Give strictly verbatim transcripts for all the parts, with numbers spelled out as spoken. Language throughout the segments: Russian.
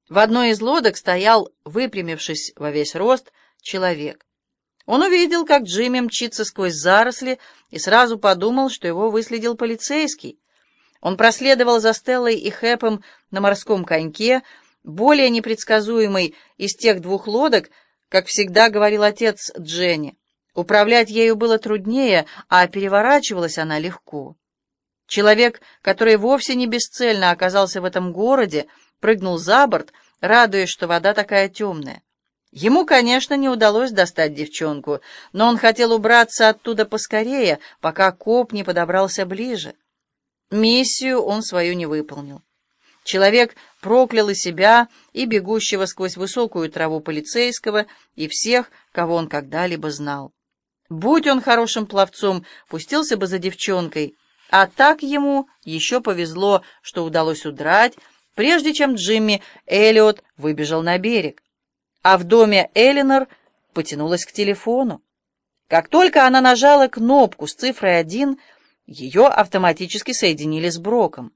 В одной из лодок стоял, выпрямившись во весь рост, человек. Он увидел, как Джимми мчится сквозь заросли, и сразу подумал, что его выследил полицейский. Он проследовал за Стеллой и Хэпом на морском коньке, более непредсказуемый из тех двух лодок, как всегда говорил отец Дженни. Управлять ею было труднее, а переворачивалась она легко. Человек, который вовсе не бесцельно оказался в этом городе, прыгнул за борт, радуясь, что вода такая темная. Ему, конечно, не удалось достать девчонку, но он хотел убраться оттуда поскорее, пока коп не подобрался ближе. Миссию он свою не выполнил. Человек проклял и себя, и бегущего сквозь высокую траву полицейского, и всех, кого он когда-либо знал. Будь он хорошим пловцом, пустился бы за девчонкой, а так ему еще повезло, что удалось удрать, прежде чем Джимми Эллиот выбежал на берег. А в доме Элинор потянулась к телефону. Как только она нажала кнопку с цифрой один, ее автоматически соединили с Броком.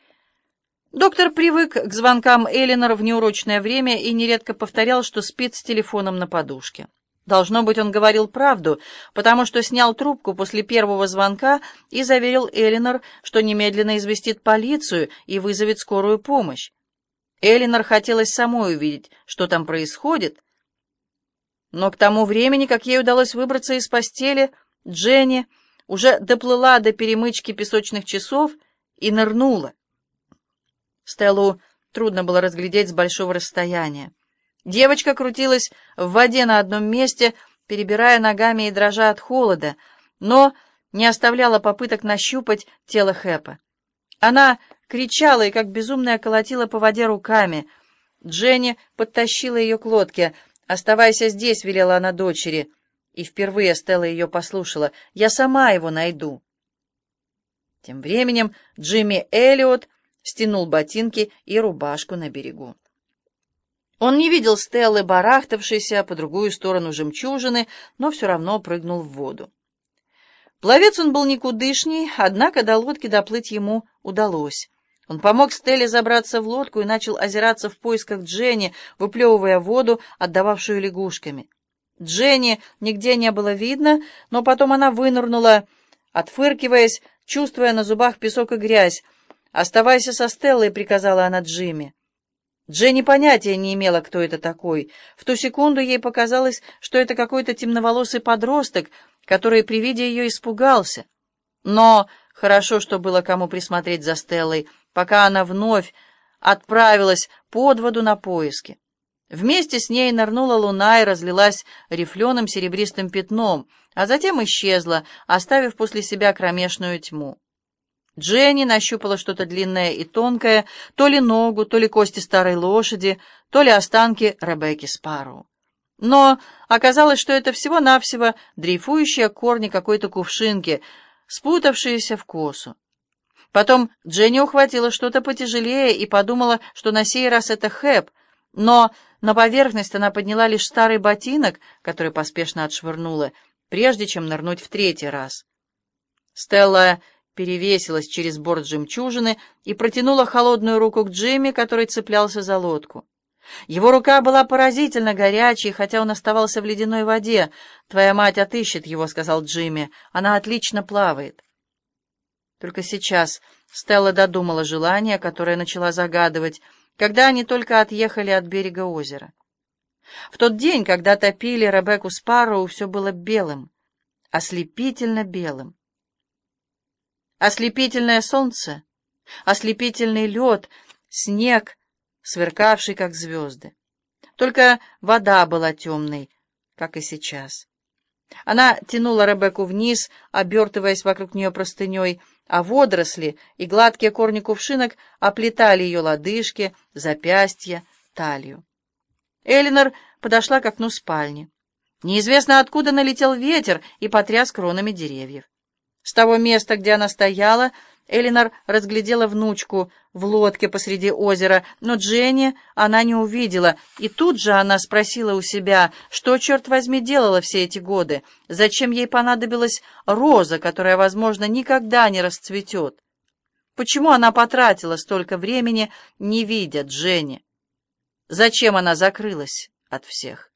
Доктор привык к звонкам Элинор в неурочное время и нередко повторял, что спит с телефоном на подушке. Должно быть, он говорил правду, потому что снял трубку после первого звонка и заверил Элинор, что немедленно известит полицию и вызовет скорую помощь. Элинор хотелось самой увидеть, что там происходит, но к тому времени, как ей удалось выбраться из постели, Дженни уже доплыла до перемычки песочных часов и нырнула. Стеллу трудно было разглядеть с большого расстояния. Девочка крутилась в воде на одном месте, перебирая ногами и дрожа от холода, но не оставляла попыток нащупать тело Хэпа. Она кричала и как безумная колотила по воде руками. Дженни подтащила ее к лодке. «Оставайся здесь», — велела она дочери. И впервые Стелла ее послушала. «Я сама его найду». Тем временем Джимми Эллиот стянул ботинки и рубашку на берегу. Он не видел Стеллы, барахтавшейся по другую сторону жемчужины, но все равно прыгнул в воду. Пловец он был никудышний, однако до лодки доплыть ему удалось. Он помог Стелле забраться в лодку и начал озираться в поисках Дженни, выплевывая воду, отдававшую лягушками. Дженни нигде не было видно, но потом она вынырнула, отфыркиваясь, чувствуя на зубах песок и грязь. «Оставайся со Стеллой», — приказала она Джимми. Дженни понятия не имела, кто это такой. В ту секунду ей показалось, что это какой-то темноволосый подросток, который при виде ее испугался. Но хорошо, что было кому присмотреть за Стеллой, пока она вновь отправилась под воду на поиски. Вместе с ней нырнула луна и разлилась рифленым серебристым пятном, а затем исчезла, оставив после себя кромешную тьму. Дженни нащупала что-то длинное и тонкое, то ли ногу, то ли кости старой лошади, то ли останки Ребекки Спарроу. Но оказалось, что это всего-навсего дрейфующие корни какой-то кувшинки, спутавшиеся в косу. Потом Дженни ухватила что-то потяжелее и подумала, что на сей раз это Хэп, но на поверхность она подняла лишь старый ботинок, который поспешно отшвырнула, прежде чем нырнуть в третий раз. Стелла перевесилась через борт жемчужины и протянула холодную руку к Джимми, который цеплялся за лодку. Его рука была поразительно горячей, хотя он оставался в ледяной воде. «Твоя мать отыщет его», — сказал Джимми. «Она отлично плавает». Только сейчас Стелла додумала желание, которое начала загадывать, когда они только отъехали от берега озера. В тот день, когда топили Ребекку Спарроу, все было белым, ослепительно белым. Ослепительное солнце, ослепительный лед, снег, сверкавший, как звезды. Только вода была темной, как и сейчас. Она тянула Ребекку вниз, обертываясь вокруг нее простыней, а водоросли и гладкие корни кувшинок оплетали ее лодыжки, запястья, талию. Элинор подошла к окну спальни. Неизвестно откуда налетел ветер и потряс кронами деревьев. С того места, где она стояла, Элинор разглядела внучку в лодке посреди озера, но Дженни она не увидела, и тут же она спросила у себя, что, черт возьми, делала все эти годы, зачем ей понадобилась роза, которая, возможно, никогда не расцветет. Почему она потратила столько времени, не видя Дженни? Зачем она закрылась от всех?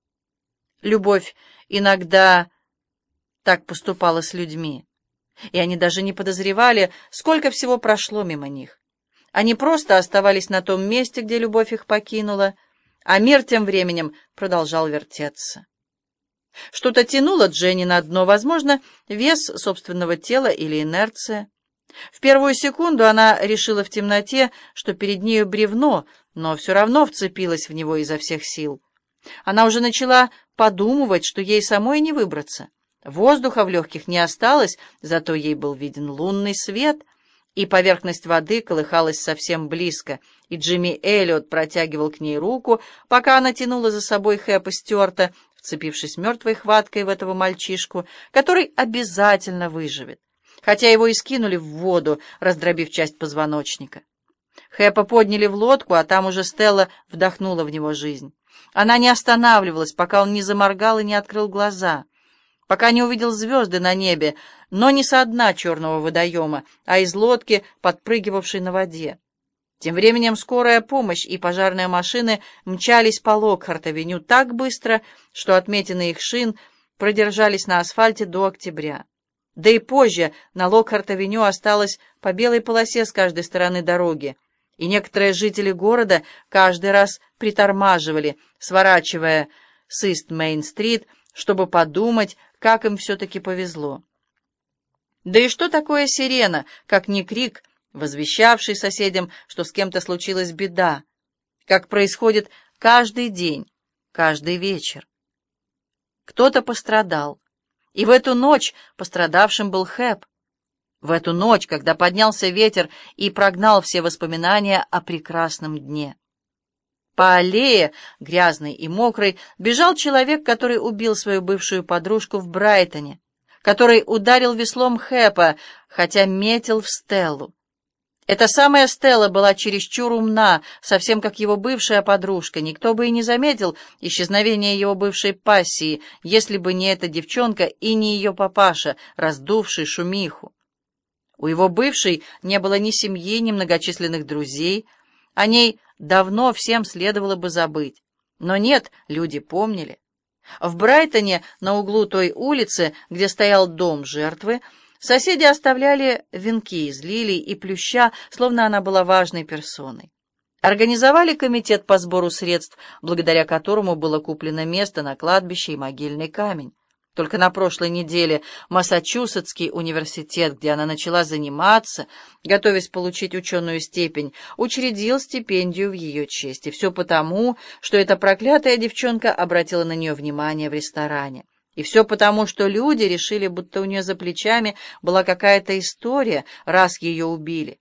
Любовь иногда так поступала с людьми, и они даже не подозревали, сколько всего прошло мимо них. Они просто оставались на том месте, где любовь их покинула, а мир тем временем продолжал вертеться. Что-то тянуло Дженни на дно, возможно, вес собственного тела или инерция. В первую секунду она решила в темноте, что перед нею бревно, но все равно вцепилась в него изо всех сил. Она уже начала подумывать, что ей самой не выбраться. Воздуха в легких не осталось, зато ей был виден лунный свет, и поверхность воды колыхалась совсем близко, и Джимми Эллиот протягивал к ней руку, пока она тянула за собой Хэпа Стюарта, вцепившись мертвой хваткой в этого мальчишку, который обязательно выживет, хотя его и скинули в воду, раздробив часть позвоночника. Хэпа подняли в лодку, а там уже Стелла вдохнула в него жизнь. Она не останавливалась, пока он не заморгал и не открыл глаза, пока не увидел звезды на небе, но не со дна черного водоема, а из лодки, подпрыгивавшей на воде. Тем временем скорая помощь и пожарные машины мчались по Локхарт-авеню так быстро, что отметины их шин продержались на асфальте до октября. Да и позже на Локхарт-авеню осталось по белой полосе с каждой стороны дороги, и некоторые жители города каждый раз притормаживали, сворачивая с Ист-Мейн-стрит, чтобы подумать, как им все-таки повезло. Да и что такое сирена, как не крик, возвещавший соседям, что с кем-то случилась беда, как происходит каждый день, каждый вечер. Кто-то пострадал, и в эту ночь пострадавшим был Хэп. В эту ночь, когда поднялся ветер и прогнал все воспоминания о прекрасном дне. По аллее, грязной и мокрой, бежал человек, который убил свою бывшую подружку в Брайтоне, который ударил веслом Хэпа, хотя метил в Стеллу. Эта самая Стелла была чересчур умна, совсем как его бывшая подружка. Никто бы и не заметил исчезновения его бывшей пассии, если бы не эта девчонка и не ее папаша, раздувший шумиху. У его бывшей не было ни семьи, ни многочисленных друзей. О ней давно всем следовало бы забыть. Но нет, люди помнили. В Брайтоне, на углу той улицы, где стоял дом жертвы, соседи оставляли венки из лилий и плюща, словно она была важной персоной. Организовали комитет по сбору средств, благодаря которому было куплено место на кладбище и могильный камень. Только на прошлой неделе Массачусетский университет, где она начала заниматься, готовясь получить ученую степень, учредил стипендию в ее честь. И все потому, что эта проклятая девчонка обратила на нее внимание в ресторане. И все потому, что люди решили, будто у нее за плечами была какая-то история, раз ее убили.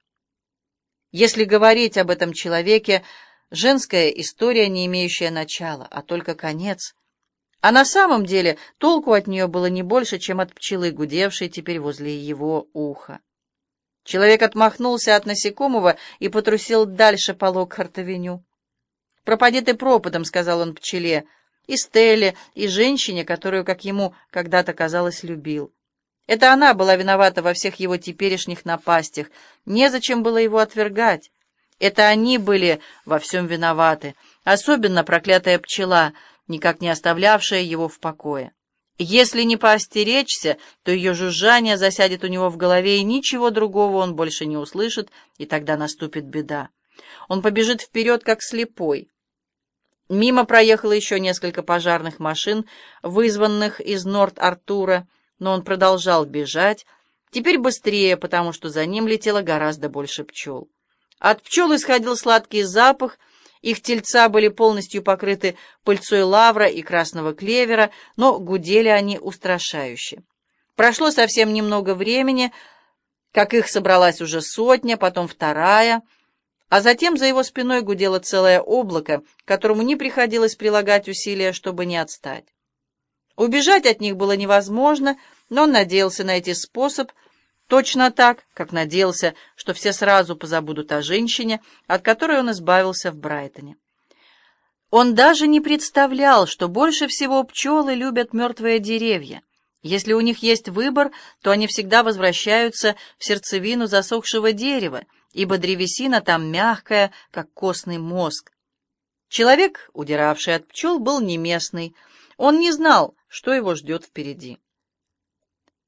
Если говорить об этом человеке, женская история, не имеющая начала, а только конец. А на самом деле толку от нее было не больше, чем от пчелы, гудевшей теперь возле его уха. Человек отмахнулся от насекомого и потрусил дальше по Локхарт-авеню. «Пропади ты пропадом», — сказал он пчеле, и Стелле, и женщине, которую, как ему когда-то казалось, любил. Это она была виновата во всех его теперешних напастях. Незачем было его отвергать. Это они были во всем виноваты, особенно проклятая пчела, никак не оставлявшая его в покое. Если не поостеречься, то ее жужжание засядет у него в голове, и ничего другого он больше не услышит, и тогда наступит беда. Он побежит вперед, как слепой. Мимо проехало еще несколько пожарных машин, вызванных из Норт-Артура, но он продолжал бежать, теперь быстрее, потому что за ним летело гораздо больше пчел. От пчел исходил сладкий запах, их тельца были полностью покрыты пыльцой лавра и красного клевера, но гудели они устрашающе. Прошло совсем немного времени, как их собралась уже сотня, потом вторая, а затем за его спиной гудело целое облако, которому не приходилось прилагать усилия, чтобы не отстать. Убежать от них было невозможно, но он надеялся найти способ, точно так, как надеялся, что все сразу позабудут о женщине, от которой он избавился в Брайтоне. Он даже не представлял, что больше всего пчелы любят мертвые деревья. Если у них есть выбор, то они всегда возвращаются в сердцевину засохшего дерева, ибо древесина там мягкая, как костный мозг. Человек, удиравший от пчел, был не местный. Он не знал, что его ждет впереди.